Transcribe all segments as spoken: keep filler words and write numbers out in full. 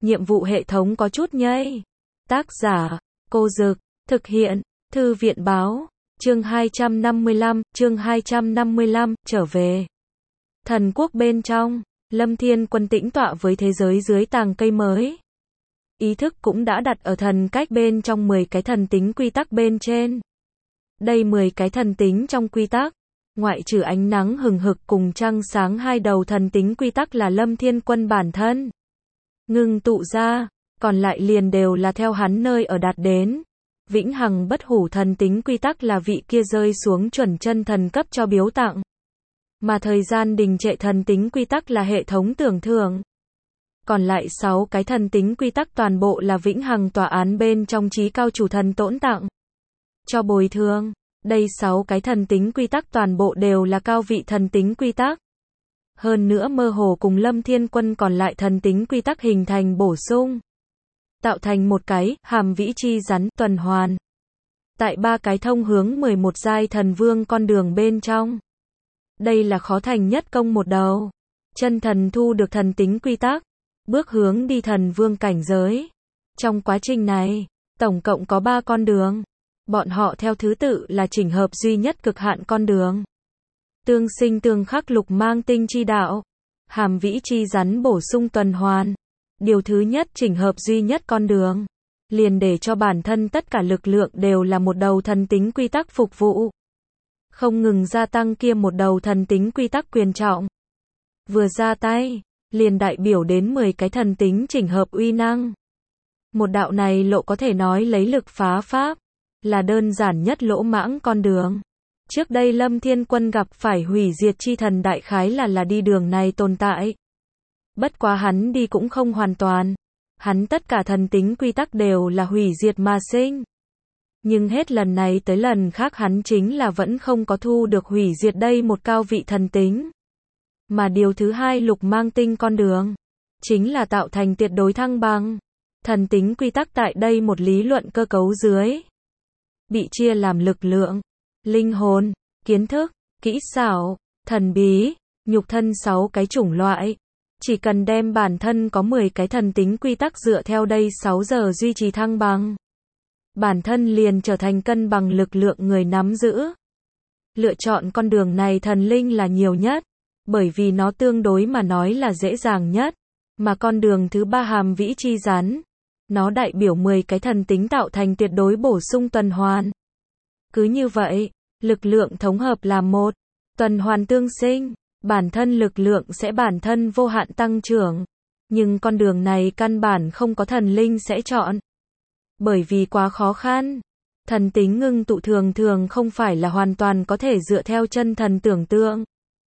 nhiệm vụ hệ thống có chút nhây. Tác giả, Cô Dực, thực hiện, Thư viện báo, chương hai trăm năm mươi lăm, chương hai trăm năm mươi lăm, trở về. Thần quốc bên trong, Lâm Thiên Quân tĩnh tọa với thế giới dưới tàng cây mới. Ý thức cũng đã đặt ở thần cách bên trong mười cái thần tính quy tắc bên trên. Đây mười cái thần tính trong quy tắc, ngoại trừ ánh nắng hừng hực cùng trăng sáng hai đầu thần tính quy tắc là Lâm Thiên Quân bản thân ngưng tụ ra, còn lại liền đều là theo hắn nơi ở đạt đến. Vĩnh hằng bất hủ thần tính quy tắc là vị kia rơi xuống chuẩn chân thần cấp cho biếu tặng. Mà thời gian đình trệ thần tính quy tắc là hệ thống tưởng thưởng. Còn lại sáu cái thần tính quy tắc toàn bộ là vĩnh hằng tòa án bên trong trí cao chủ thần tỗn tặng cho bồi thường. Đây sáu cái thần tính quy tắc toàn bộ đều là cao vị thần tính quy tắc. Hơn nữa mơ hồ cùng Lâm Thiên Quân còn lại thần tính quy tắc hình thành bổ sung, tạo thành một cái hàm vĩ chi rắn tuần hoàn. Tại ba cái thông hướng mười một giai thần vương con đường bên trong. Đây là khó thành nhất công một đầu. Chân thần thu được thần tính quy tắc, bước hướng đi thần vương cảnh giới. Trong quá trình này, tổng cộng có ba con đường. Bọn họ theo thứ tự là chỉnh hợp duy nhất cực hạn con đường, tương sinh tương khắc lục mang tinh chi đạo, hàm vĩ chi rắn bổ sung tuần hoàn. Điều thứ nhất chỉnh hợp duy nhất con đường, liền để cho bản thân tất cả lực lượng đều là một đầu thần tính quy tắc phục vụ. Không ngừng gia tăng kia một đầu thần tính quy tắc quyền trọng. Vừa ra tay, liền đại biểu đến mười cái thần tính chỉnh hợp uy năng. Một đạo này lộ có thể nói lấy lực phá pháp, là đơn giản nhất lỗ mãng con đường. Trước đây Lâm Thiên Quân gặp phải hủy diệt chi thần đại khái là là đi đường này tồn tại. Bất quá hắn đi cũng không hoàn toàn. Hắn tất cả thần tính quy tắc đều là hủy diệt mà sinh. Nhưng hết lần này tới lần khác hắn chính là vẫn không có thu được hủy diệt đây một cao vị thần tính. Mà điều thứ hai lục mang tinh con đường, chính là tạo thành tuyệt đối thăng bằng. Thần tính quy tắc tại đây một lý luận cơ cấu dưới, bị chia làm lực lượng, linh hồn, kiến thức, kỹ xảo, thần bí, nhục thân sáu cái chủng loại. Chỉ cần đem bản thân có mười cái thần tính quy tắc dựa theo đây sáu giờ duy trì thăng bằng, bản thân liền trở thành cân bằng lực lượng người nắm giữ. Lựa chọn con đường này thần linh là nhiều nhất, bởi vì nó tương đối mà nói là dễ dàng nhất. Mà con đường thứ ba hàm vĩ chi rắn, nó đại biểu mười cái thần tính tạo thành tuyệt đối bổ sung tuần hoàn. Cứ như vậy, lực lượng thống hợp là một, tuần hoàn tương sinh, bản thân lực lượng sẽ bản thân vô hạn tăng trưởng. Nhưng con đường này căn bản không có thần linh sẽ chọn. Bởi vì quá khó khăn. Thần tính ngưng tụ thường thường không phải là hoàn toàn có thể dựa theo chân thần tưởng tượng.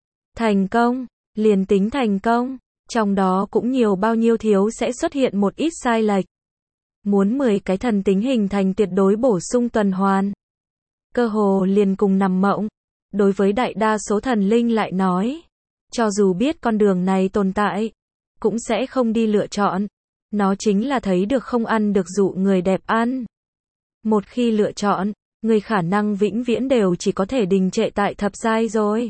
Thành công, liền tính thành công, trong đó cũng nhiều bao nhiêu thiếu sẽ xuất hiện một ít sai lệch. Muốn mười cái thần tính hình thành tuyệt đối bổ sung tuần hoàn, cơ hồ liền cùng nằm mộng. Đối với đại đa số thần linh lại nói, cho dù biết con đường này tồn tại, cũng sẽ không đi lựa chọn. Nó chính là thấy được không ăn được dụ người đẹp ăn. Một khi lựa chọn, người khả năng vĩnh viễn đều chỉ có thể đình trệ tại thập giai rồi.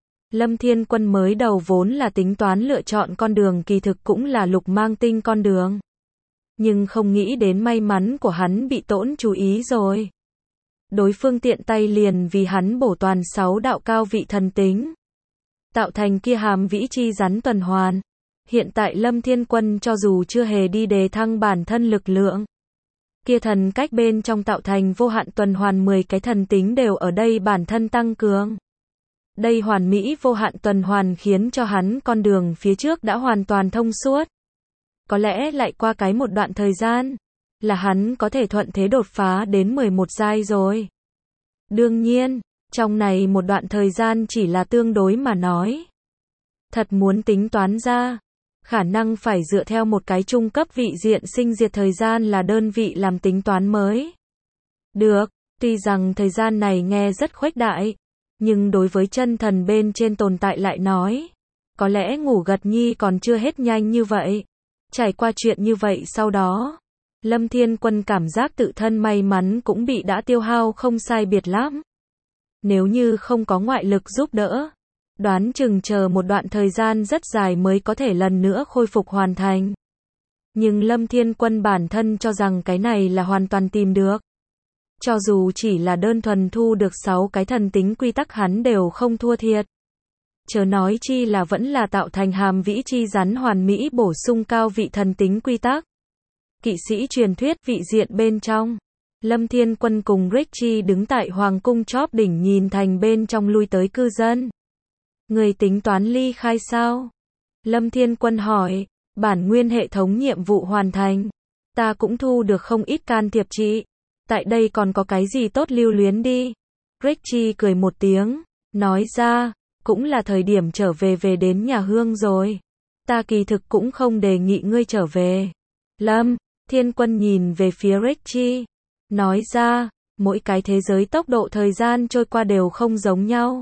Lâm Thiên Quân mới đầu vốn là tính toán lựa chọn con đường kỳ thực cũng là lục mang tinh con đường. Nhưng không nghĩ đến may mắn của hắn bị tổn chú ý rồi. Đối phương tiện tay liền vì hắn bổ toàn sáu đạo cao vị thần tính, tạo thành kia hàm vĩ chi rắn tuần hoàn. Hiện tại Lâm Thiên Quân cho dù chưa hề đi đề thăng bản thân lực lượng, kia thần cách bên trong tạo thành vô hạn tuần hoàn mười cái thần tính đều ở đây bản thân tăng cường. Đây hoàn mỹ vô hạn tuần hoàn khiến cho hắn con đường phía trước đã hoàn toàn thông suốt. Có lẽ lại qua cái một đoạn thời gian, là hắn có thể thuận thế đột phá đến mười một giai rồi. Đương nhiên, trong này một đoạn thời gian chỉ là tương đối mà nói. Thật muốn tính toán ra, khả năng phải dựa theo một cái trung cấp vị diện sinh diệt thời gian là đơn vị làm tính toán mới. Được, tuy rằng thời gian này nghe rất khuếch đại, nhưng đối với chân thần bên trên tồn tại lại nói, có lẽ ngủ gật nhi còn chưa hết nhanh như vậy. Trải qua chuyện như vậy sau đó, Lâm Thiên Quân cảm giác tự thân may mắn cũng bị đã tiêu hao không sai biệt lắm. Nếu như không có ngoại lực giúp đỡ, đoán chừng chờ một đoạn thời gian rất dài mới có thể lần nữa khôi phục hoàn thành. Nhưng Lâm Thiên Quân bản thân cho rằng cái này là hoàn toàn tìm được. Cho dù chỉ là đơn thuần thu được sáu cái thần tính quy tắc hắn đều không thua thiệt. Chớ nói chi là vẫn là tạo thành hàm vĩ chi rắn hoàn mỹ bổ sung cao vị thần tính quy tắc. Kỵ sĩ truyền thuyết vị diện bên trong. Lâm Thiên Quân cùng Richie đứng tại Hoàng cung chóp đỉnh nhìn thành bên trong lui tới cư dân. Người tính toán ly khai sao? Lâm Thiên Quân hỏi, bản nguyên hệ thống nhiệm vụ hoàn thành. Ta cũng thu được không ít can thiệp trị. Tại đây còn có cái gì tốt lưu luyến đi. Richie cười một tiếng, nói ra, cũng là thời điểm trở về về đến nhà Hương rồi. Ta kỳ thực cũng không đề nghị ngươi trở về. Lâm Thiên Quân nhìn về phía Richie, nói ra, mỗi cái thế giới tốc độ thời gian trôi qua đều không giống nhau.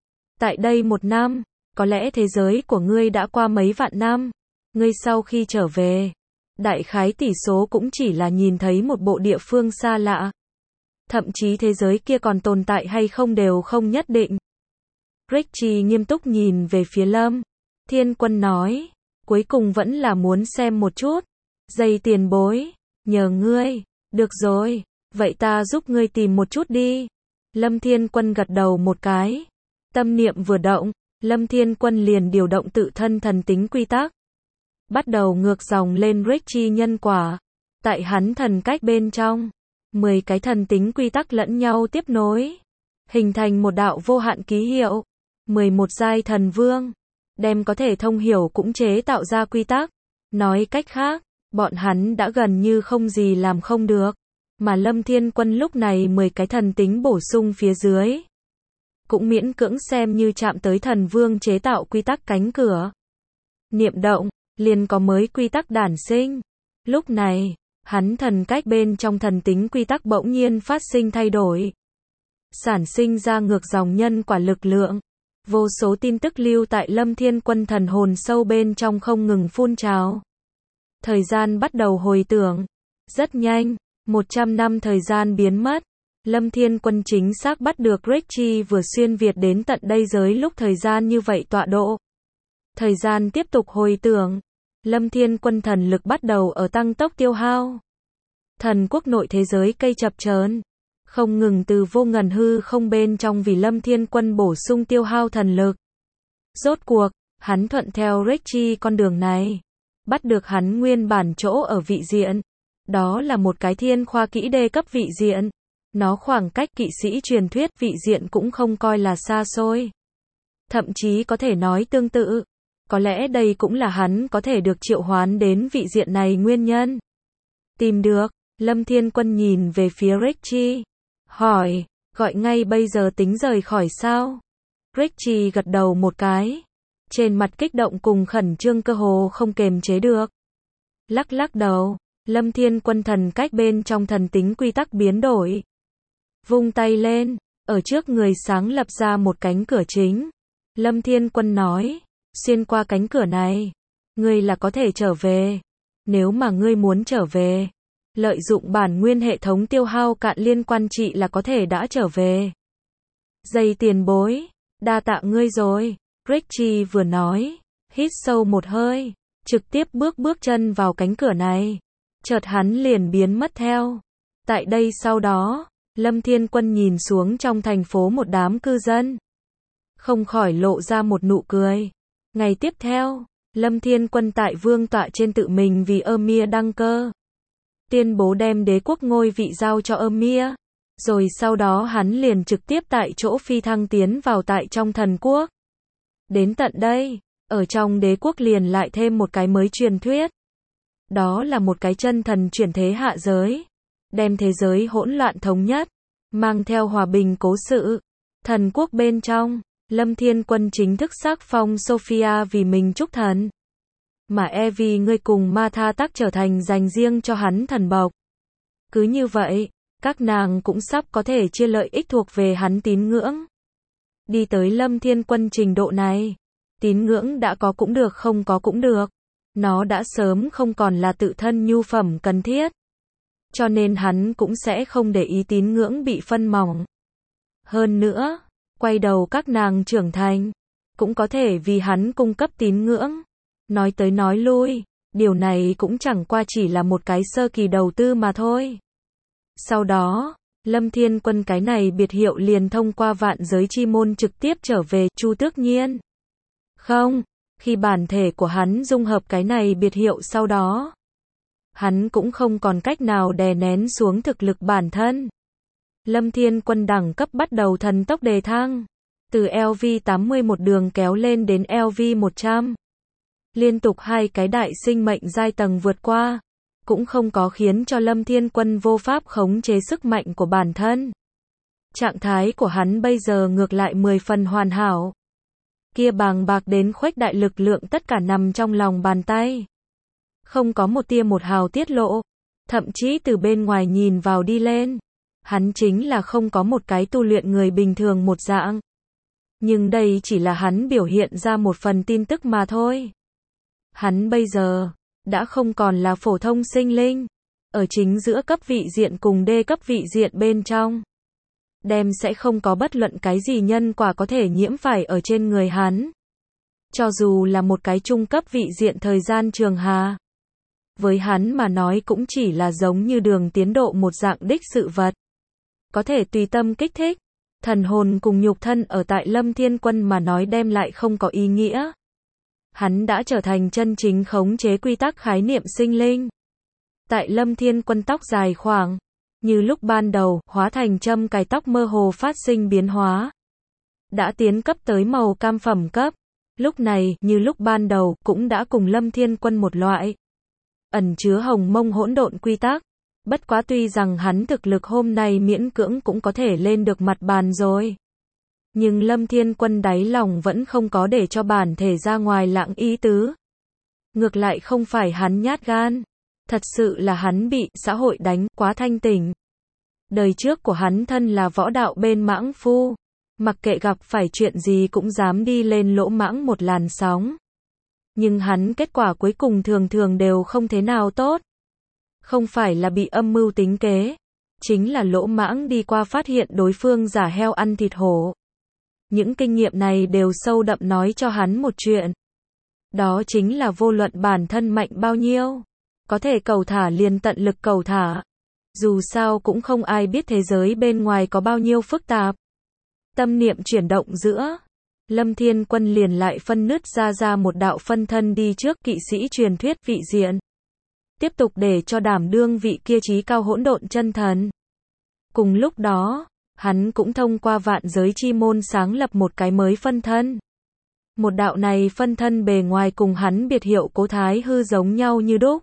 Tại đây một năm, có lẽ thế giới của ngươi đã qua mấy vạn năm. Ngươi sau khi trở về, đại khái tỷ số cũng chỉ là nhìn thấy một bộ địa phương xa lạ. Thậm chí thế giới kia còn tồn tại hay không đều không nhất định. Richie nghiêm túc nhìn về phía Lâm Thiên Quân nói, cuối cùng vẫn là muốn xem một chút. Dây tiền bối, nhờ ngươi. Được rồi, vậy ta giúp ngươi tìm một chút đi. Lâm Thiên Quân gật đầu một cái. Tâm niệm vừa động, Lâm Thiên Quân liền điều động tự thân thần tính quy tắc. Bắt đầu ngược dòng lên Richie nhân quả. Tại hắn thần cách bên trong, mười cái thần tính quy tắc lẫn nhau tiếp nối, hình thành một đạo vô hạn ký hiệu. mười một giai thần vương, đem có thể thông hiểu cũng chế tạo ra quy tắc. Nói cách khác, bọn hắn đã gần như không gì làm không được. Mà Lâm Thiên Quân lúc này mười cái thần tính bổ sung phía dưới, cũng miễn cưỡng xem như chạm tới thần vương chế tạo quy tắc cánh cửa. Niệm động, liền có mới quy tắc đản sinh. Lúc này, hắn thần cách bên trong thần tính quy tắc bỗng nhiên phát sinh thay đổi. Sản sinh ra ngược dòng nhân quả lực lượng. Vô số tin tức lưu tại Lâm Thiên Quân thần hồn sâu bên trong không ngừng phun trào. Thời gian bắt đầu hồi tưởng. Rất nhanh, một trăm năm thời gian biến mất. Lâm Thiên Quân chính xác bắt được Richie vừa xuyên Việt đến tận đây giới lúc thời gian như vậy tọa độ. Thời gian tiếp tục hồi tưởng. Lâm Thiên Quân thần lực bắt đầu ở tăng tốc tiêu hao. Thần quốc nội thế giới cây chập chờn, không ngừng từ vô ngần hư không bên trong vì Lâm Thiên Quân bổ sung tiêu hao thần lực. Rốt cuộc, hắn thuận theo Richie con đường này, bắt được hắn nguyên bản chỗ ở vị diện. Đó là một cái thiên khoa kỹ đê cấp vị diện. Nó khoảng cách kỵ sĩ truyền thuyết vị diện cũng không coi là xa xôi. Thậm chí có thể nói tương tự. Có lẽ đây cũng là hắn có thể được triệu hoán đến vị diện này nguyên nhân. Tìm được, Lâm Thiên Quân nhìn về phía Richie, hỏi, gọi ngay bây giờ tính rời khỏi sao? Richie gật đầu một cái, trên mặt kích động cùng khẩn trương cơ hồ không kềm chế được. Lắc lắc đầu, Lâm Thiên Quân thần cách bên trong thần tính quy tắc biến đổi. Vung tay lên, ở trước người sáng lập ra một cánh cửa chính. Lâm Thiên Quân nói, xuyên qua cánh cửa này, ngươi là có thể trở về. Nếu mà ngươi muốn trở về, lợi dụng bản nguyên hệ thống tiêu hao cạn liên quan trị là có thể đã trở về. Dây tiền bối, đa tạ ngươi rồi. Richie vừa nói, hít sâu một hơi, trực tiếp bước bước chân vào cánh cửa này. Chợt hắn liền biến mất theo. Tại đây sau đó, Lâm Thiên Quân nhìn xuống trong thành phố một đám cư dân, không khỏi lộ ra một nụ cười. Ngày tiếp theo, Lâm Thiên Quân tại vương tọa trên tự mình vì Ymir đăng cơ. Tuyên bố đem đế quốc ngôi vị giao cho Ymir. Rồi sau đó hắn liền trực tiếp tại chỗ phi thăng tiến vào tại trong thần quốc. Đến tận đây, ở trong đế quốc liền lại thêm một cái mới truyền thuyết. Đó là một cái chân thần chuyển thế hạ giới. Đem thế giới hỗn loạn thống nhất, mang theo hòa bình cố sự. Thần quốc bên trong, Lâm Thiên Quân chính thức xác phong Sophia vì mình trúc thần. Mà Evie ngươi cùng Martha Tắc trở thành dành riêng cho hắn thần bộc. Cứ như vậy, các nàng cũng sắp có thể chia lợi ích thuộc về hắn tín ngưỡng. Đi tới Lâm Thiên Quân trình độ này, tín ngưỡng đã có cũng được không có cũng được. Nó đã sớm không còn là tự thân nhu phẩm cần thiết. Cho nên hắn cũng sẽ không để ý tín ngưỡng bị phân mỏng. Hơn nữa, quay đầu các nàng trưởng thành, cũng có thể vì hắn cung cấp tín ngưỡng. Nói tới nói lui, Điều này cũng chẳng qua chỉ là một cái sơ kỳ đầu tư mà thôi. Sau đó, Lâm Thiên Quân cái này biệt hiệu liền thông qua vạn giới chi môn trực tiếp trở về Chu Tước Nhiên. Không, khi bản thể của hắn dung hợp cái này biệt hiệu sau đó, hắn cũng không còn cách nào đè nén xuống thực lực bản thân. Lâm Thiên Quân đẳng cấp bắt đầu thần tốc đề thăng, từ L V tám mươi một đường kéo lên đến L V một trăm. Liên tục hai cái đại sinh mệnh giai tầng vượt qua, cũng không có khiến cho Lâm Thiên Quân vô pháp khống chế sức mạnh của bản thân. Trạng thái của hắn bây giờ ngược lại mười phần hoàn hảo. Kia bàng bạc đến khuếch đại lực lượng tất cả nằm trong lòng bàn tay. Không có một tia một hào tiết lộ, thậm chí từ bên ngoài nhìn vào đi lên, hắn chính là không có một cái tu luyện người bình thường một dạng. Nhưng đây chỉ là hắn biểu hiện ra một phần tin tức mà thôi. Hắn bây giờ đã không còn là phổ thông sinh linh, ở chính giữa cấp vị diện cùng đê cấp vị diện bên trong. Đem sẽ không có bất luận cái gì nhân quả có thể nhiễm phải ở trên người hắn. Cho dù là một cái trung cấp vị diện thời gian trường hà, với hắn mà nói cũng chỉ là giống như đường tiến độ một dạng đích sự vật. Có thể tùy tâm kích thích, thần hồn cùng nhục thân ở tại Lâm Thiên Quân mà nói đem lại không có ý nghĩa. Hắn đã trở thành chân chính khống chế quy tắc khái niệm sinh linh. Tại Lâm Thiên Quân tóc dài khoảng, như lúc ban đầu, hóa thành châm cài tóc mơ hồ phát sinh biến hóa. Đã tiến cấp tới màu cam phẩm cấp. Lúc này, như lúc ban đầu, cũng đã cùng Lâm Thiên Quân một loại. Ẩn chứa hồng mông hỗn độn quy tắc. Bất quá tuy rằng hắn thực lực hôm nay miễn cưỡng cũng có thể lên được mặt bàn rồi. Nhưng Lâm Thiên Quân đáy lòng vẫn không có để cho bản thể ra ngoài lạng ý tứ. Ngược lại không phải hắn nhát gan. Thật sự là hắn bị xã hội đánh quá thanh tỉnh. Đời trước của hắn thân là võ đạo bên mãng phu. Mặc kệ gặp phải chuyện gì cũng dám đi lên lỗ mãng một làn sóng. Nhưng hắn kết quả cuối cùng thường thường đều không thế nào tốt. Không phải là bị âm mưu tính kế. Chính là lỗ mãng đi qua phát hiện đối phương giả heo ăn thịt hổ. Những kinh nghiệm này đều sâu đậm nói cho hắn một chuyện. Đó chính là vô luận bản thân mạnh bao nhiêu. Có thể cầu thả liền tận lực cầu thả. Dù sao cũng không ai biết thế giới bên ngoài có bao nhiêu phức tạp. Tâm niệm chuyển động giữa. Lâm Thiên Quân liền lại phân nứt ra ra một đạo phân thân đi trước kỵ sĩ truyền thuyết vị diện. Tiếp tục để cho đảm đương vị kia trí cao hỗn độn chân thần. Cùng lúc đó, hắn cũng thông qua vạn giới chi môn sáng lập một cái mới phân thân. Một đạo này phân thân bề ngoài cùng hắn biệt hiệu Cố Thái Hư giống nhau như đúc.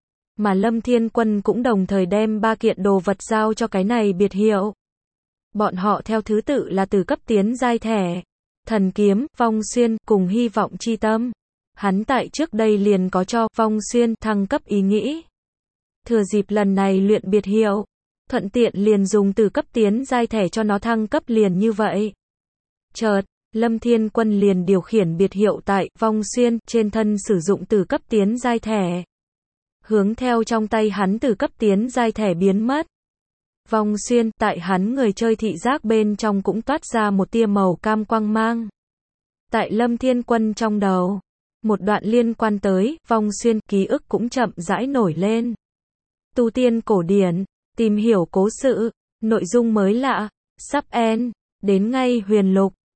Mà Lâm Thiên Quân cũng đồng thời đem ba kiện đồ vật giao cho cái này biệt hiệu. Bọn họ theo thứ tự là từ cấp tiến giai thẻ, thần kiếm, vong xuyên, cùng hy vọng chi tâm. Hắn tại trước đây liền có cho vong xuyên thăng cấp ý nghĩ. Thừa dịp lần này luyện biệt hiệu, thuận tiện liền dùng từ cấp tiến giai thẻ cho nó thăng cấp liền như vậy. Chợt, Lâm Thiên Quân liền điều khiển biệt hiệu tại vong xuyên trên thân sử dụng từ cấp tiến giai thẻ. Hướng theo trong tay hắn từ cấp tiến giai thẻ biến mất. Vong xuyên tại hắn người chơi thị giác bên trong cũng toát ra một tia màu cam quang mang. Tại Lâm Thiên Quân trong đầu, một đoạn liên quan tới vong xuyên ký ức cũng chậm rãi nổi lên. Tu tiên cổ điển, tìm hiểu cố sự, nội dung mới lạ, sắp end, đến ngay huyền lục.